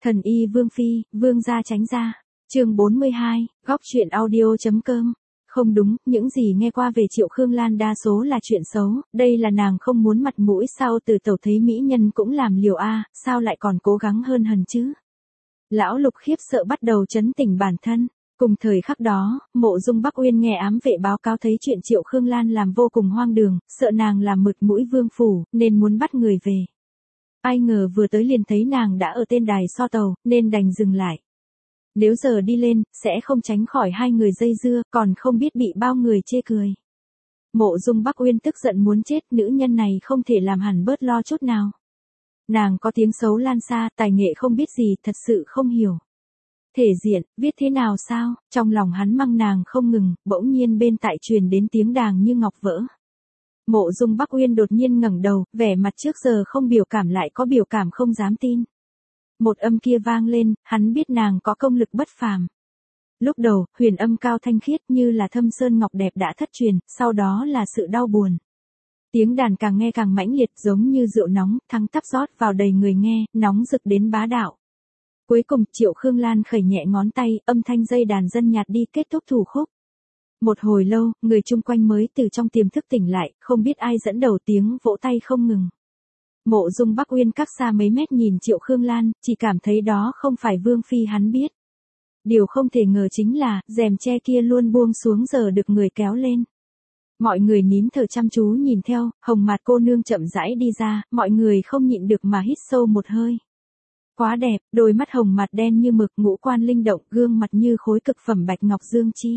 Thần y Vương Phi, Vương gia tránh ra. Chương 42, góc truyện audio.com. Không đúng, những gì nghe qua về Triệu Khương Lan đa số là chuyện xấu, đây là nàng không muốn mặt mũi sao từ tẩu thấy mỹ nhân cũng làm liều sao lại còn cố gắng hơn hần chứ. Lão Lục khiếp sợ bắt đầu trấn tỉnh bản thân. Cùng thời khắc đó, Mộ Dung Bắc Uyên nghe ám vệ báo cáo thấy chuyện Triệu Khương Lan làm vô cùng hoang đường, sợ nàng làm mực mũi vương phủ, nên muốn bắt người về. Ai ngờ vừa tới liền thấy nàng đã ở tên đài so tàu, nên đành dừng lại. Nếu giờ đi lên, sẽ không tránh khỏi hai người dây dưa, còn không biết bị bao người chê cười. Mộ Dung Bắc Uyên tức giận muốn chết, nữ nhân này không thể làm hẳn bớt lo chút nào. Nàng có tiếng xấu lan xa, tài nghệ không biết gì, thật sự không hiểu. Thể diện, viết thế nào sao, trong lòng hắn măng nàng không ngừng, bỗng nhiên bên tại truyền đến tiếng đàng như ngọc vỡ. Mộ Dung Bắc Uyên đột nhiên ngẩng đầu, vẻ mặt trước giờ không biểu cảm lại có biểu cảm không dám tin. Một âm kia vang lên, hắn biết nàng có công lực bất phàm. Lúc đầu, huyền âm cao thanh khiết như là thâm sơn ngọc đẹp đã thất truyền, sau đó là sự đau buồn. Tiếng đàn càng nghe càng mãnh liệt giống như rượu nóng, thăng tắp rót vào đầy người nghe, nóng rực đến bá đạo. Cuối cùng, Triệu Khương Lan khẩy nhẹ ngón tay, âm thanh dây đàn dân nhạt đi kết thúc thủ khúc. Một hồi lâu, người chung quanh mới từ trong tiềm thức tỉnh lại, không biết ai dẫn đầu tiếng vỗ tay không ngừng. Mộ Dung Bắc Uyên cách xa mấy mét nhìn Triệu Khương Lan, chỉ cảm thấy đó không phải Vương Phi hắn biết. Điều không thể ngờ chính là, rèm che kia luôn buông xuống giờ được người kéo lên. Mọi người nín thở chăm chú nhìn theo, hồng mạt cô nương chậm rãi đi ra, mọi người không nhịn được mà hít sâu một hơi. Quá đẹp, đôi mắt hồng mặt đen như mực, ngũ quan linh động, gương mặt như khối cực phẩm bạch ngọc dương chi.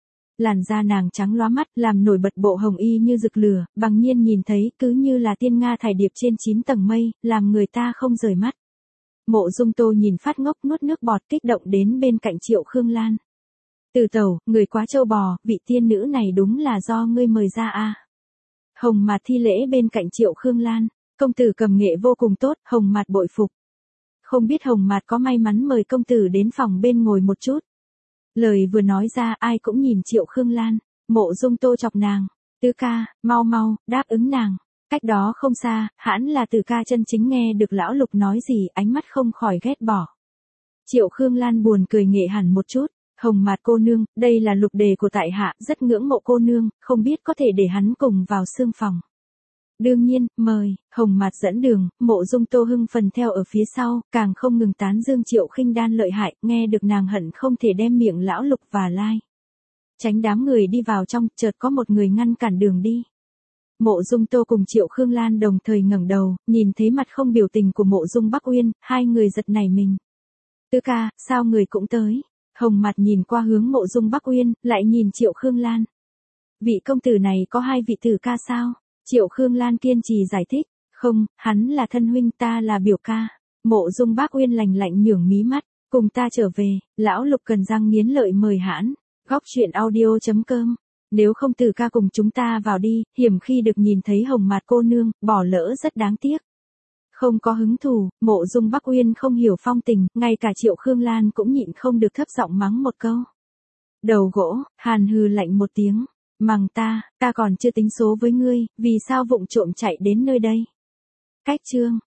Làn da nàng trắng lóa mắt, làm nổi bật bộ hồng y như rực lửa, bằng nhiên nhìn thấy cứ như là tiên nga thải điệp trên 9 tầng mây, làm người ta không rời mắt. Mộ Dung Tô nhìn phát ngốc nuốt nước bọt kích động đến bên cạnh Triệu Khương Lan. Từ tẩu, người quá trâu bò, vị tiên nữ này đúng là do ngươi mời ra Hồng Mạt thi lễ bên cạnh Triệu Khương Lan, công tử cầm nghệ vô cùng tốt, Hồng Mạt bội phục. Không biết Hồng Mạt có may mắn mời công tử đến phòng bên ngồi một chút. Lời vừa nói ra ai cũng nhìn Triệu Khương Lan, Mộ Dung Tô chọc nàng, tứ ca, mau mau, đáp ứng nàng. Cách đó không xa, hẳn là Từ ca chân chính nghe được lão Lục nói gì, ánh mắt không khỏi ghét bỏ. Triệu Khương Lan buồn cười nghệ hẳn một chút, Hồng Mạt cô nương, đây là Lục đề của tại hạ, rất ngưỡng mộ cô nương, không biết có thể để hắn cùng vào xương phòng. Đương nhiên, mời, Hồng Mạt dẫn đường, Mộ Dung Tô hưng phần theo ở phía sau, càng không ngừng tán dương Triệu Khinh Đan lợi hại, nghe được nàng hận không thể đem miệng lão Lục và lai. Tránh đám người đi vào trong, chợt có một người ngăn cản đường đi. Mộ Dung Tô cùng Triệu Khương Lan đồng thời ngẩng đầu, nhìn thấy mặt không biểu tình của Mộ Dung Bắc Uyên, hai người giật nảy mình. Tứ ca, sao người cũng tới? Hồng Mạt nhìn qua hướng Mộ Dung Bắc Uyên, lại nhìn Triệu Khương Lan. Vị công tử này có hai vị tử ca sao? Triệu Khương Lan kiên trì giải thích, không, hắn là thân huynh, ta là biểu ca. Mộ Dung Bắc Uyên lạnh lạnh nhướng mí mắt, cùng ta trở về, lão Lục cần răng nghiến lợi mời hãn. Góc truyện audio.com. Nếu không Tử ca cùng chúng ta vào đi, hiểm khi được nhìn thấy Hồng Mạt cô nương, bỏ lỡ rất đáng tiếc. Không có hứng thú, Mộ Dung Bắc Uyên không hiểu phong tình, ngay cả Triệu Khương Lan cũng nhịn không được thấp giọng mắng một câu. Đầu gỗ, hàn hừ lạnh một tiếng. Mằng ta còn chưa tính số với ngươi, vì sao vụng trộm chạy đến nơi đây? Cách chương.